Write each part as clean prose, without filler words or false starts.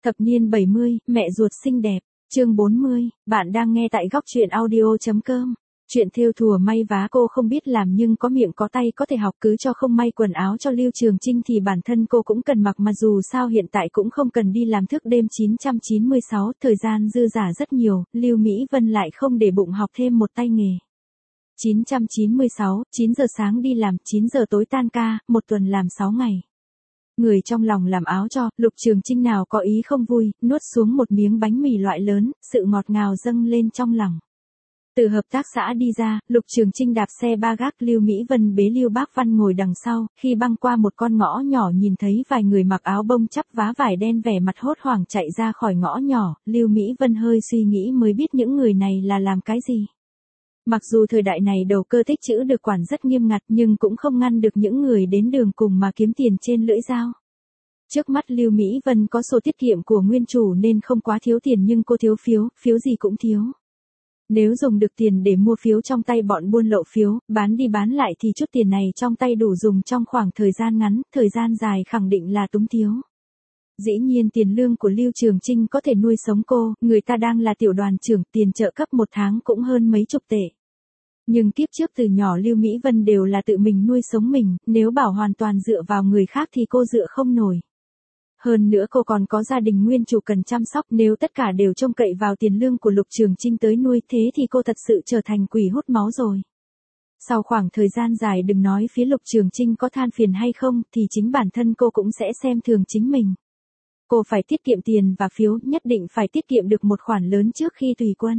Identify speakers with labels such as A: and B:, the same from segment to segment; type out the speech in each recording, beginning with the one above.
A: Thập niên 70, mẹ ruột xinh đẹp, chương 40, bạn đang nghe tại góc truyện audio.com. Chuyện thêu thùa may vá cô không biết làm nhưng có miệng có tay có thể học, cứ cho không may quần áo cho Lưu Trường Chinh thì bản thân cô cũng cần mặc, mà dù sao hiện tại cũng không cần đi làm thức đêm. 996, thời gian dư dả rất nhiều, Lưu Mỹ Vân lại không để bụng học thêm một tay nghề. 996, 9 giờ sáng đi làm, 9 giờ tối tan ca, một tuần làm 6 ngày. Người trong lòng làm áo cho, Lục Trường Chinh nào có ý không vui, nuốt xuống một miếng bánh mì loại lớn, sự ngọt ngào dâng lên trong lòng. Từ hợp tác xã đi ra, Lục Trường Chinh đạp xe ba gác, Lưu Mỹ Vân bế Lưu Bác Văn ngồi đằng sau, khi băng qua một con ngõ nhỏ nhìn thấy vài người mặc áo bông chắp vá vải đen vẻ mặt hốt hoảng chạy ra khỏi ngõ nhỏ, Lưu Mỹ Vân hơi suy nghĩ mới biết những người này là làm cái gì. Mặc dù thời đại này đầu cơ tích trữ được quản rất nghiêm ngặt nhưng cũng không ngăn được những người đến đường cùng mà kiếm tiền trên lưỡi dao. Trước mắt Lưu Mỹ Vân có sổ tiết kiệm của nguyên chủ nên không quá thiếu tiền, nhưng cô thiếu phiếu, phiếu gì cũng thiếu. Nếu dùng được tiền để mua phiếu trong tay bọn buôn lậu phiếu, bán đi bán lại thì chút tiền này trong tay đủ dùng trong khoảng thời gian ngắn, thời gian dài khẳng định là túng thiếu. Dĩ nhiên tiền lương của Lưu Trường Chinh có thể nuôi sống cô, người ta đang là tiểu đoàn trưởng, tiền trợ cấp một tháng cũng hơn mấy chục tệ. Nhưng kiếp trước từ nhỏ Lưu Mỹ Vân đều là tự mình nuôi sống mình, nếu bảo hoàn toàn dựa vào người khác thì cô dựa không nổi. Hơn nữa cô còn có gia đình nguyên chủ cần chăm sóc, nếu tất cả đều trông cậy vào tiền lương của Lục Trường Chinh tới nuôi thế thì cô thật sự trở thành quỷ hút máu rồi. Sau khoảng thời gian dài đừng nói phía Lục Trường Chinh có than phiền hay không thì chính bản thân cô cũng sẽ xem thường chính mình. Cô phải tiết kiệm tiền và phiếu, nhất định phải tiết kiệm được một khoản lớn trước khi tùy quân.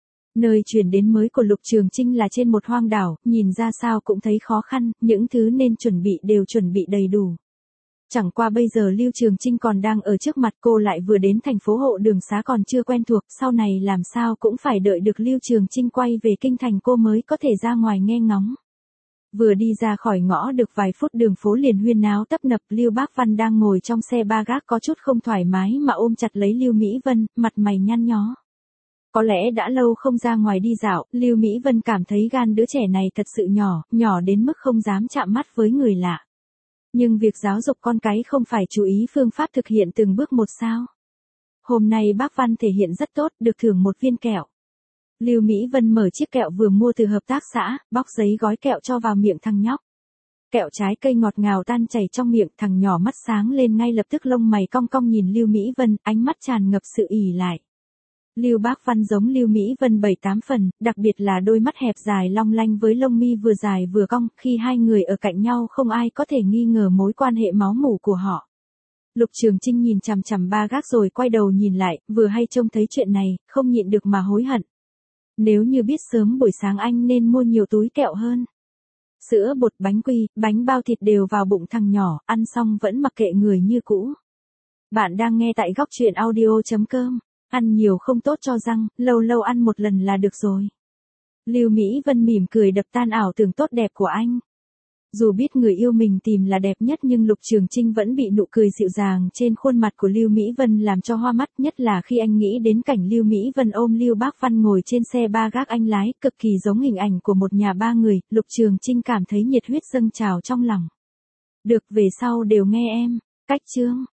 A: Nơi chuyển đến mới của Lục Trường Chinh là trên một hoang đảo, nhìn ra sao cũng thấy khó khăn, những thứ nên chuẩn bị đều chuẩn bị đầy đủ. Chẳng qua bây giờ Lưu Trường Chinh còn đang ở trước mặt, cô lại vừa đến thành phố Hộ Đường Xá còn chưa quen thuộc, sau này làm sao cũng phải đợi được Lưu Trường Chinh quay về kinh thành cô mới có thể ra ngoài nghe ngóng. Vừa đi ra khỏi ngõ được vài phút đường phố liền huyên náo tấp nập, Lưu Bác Văn đang ngồi trong xe ba gác có chút không thoải mái mà ôm chặt lấy Lưu Mỹ Vân, mặt mày nhăn nhó. Có lẽ đã lâu không ra ngoài đi dạo, Lưu Mỹ Vân cảm thấy gan đứa trẻ này thật sự nhỏ, nhỏ đến mức không dám chạm mắt với người lạ. Nhưng việc giáo dục con cái không phải chú ý phương pháp thực hiện từng bước một sao? Hôm nay bác Văn thể hiện rất tốt, được thưởng một viên kẹo. Lưu Mỹ Vân mở chiếc kẹo vừa mua từ hợp tác xã, bóc giấy gói kẹo cho vào miệng thằng nhóc. Kẹo trái cây ngọt ngào tan chảy trong miệng, thằng nhỏ mắt sáng lên ngay lập tức, lông mày cong cong nhìn Lưu Mỹ Vân, ánh mắt tràn ngập sự ỷ lại. Lưu Bác Văn giống Lưu Mỹ Vân 7-8 phần, đặc biệt là đôi mắt hẹp dài long lanh với lông mi vừa dài vừa cong, khi hai người ở cạnh nhau không ai có thể nghi ngờ mối quan hệ máu mủ của họ. Lục Trường Chinh nhìn chằm chằm ba gác rồi quay đầu nhìn lại, vừa hay trông thấy chuyện này, không nhịn được mà hối hận. Nếu như biết sớm buổi sáng anh nên mua nhiều túi kẹo hơn. Sữa bột, bánh quy, bánh bao thịt đều vào bụng thằng nhỏ, ăn xong vẫn mặc kệ người như cũ. Bạn đang nghe tại góc truyện audio.com. Ăn nhiều không tốt cho răng, lâu lâu ăn một lần là được rồi. Lưu Mỹ Vân mỉm cười đập tan ảo tưởng tốt đẹp của anh. Dù biết người yêu mình tìm là đẹp nhất nhưng Lục Trường Chinh vẫn bị nụ cười dịu dàng trên khuôn mặt của Lưu Mỹ Vân làm cho hoa mắt, nhất là khi anh nghĩ đến cảnh Lưu Mỹ Vân ôm Lưu Bác Văn ngồi trên xe ba gác anh lái, cực kỳ giống hình ảnh của một nhà ba người, Lục Trường Chinh cảm thấy nhiệt huyết dâng trào trong lòng. Được, về sau đều nghe em. Cách chương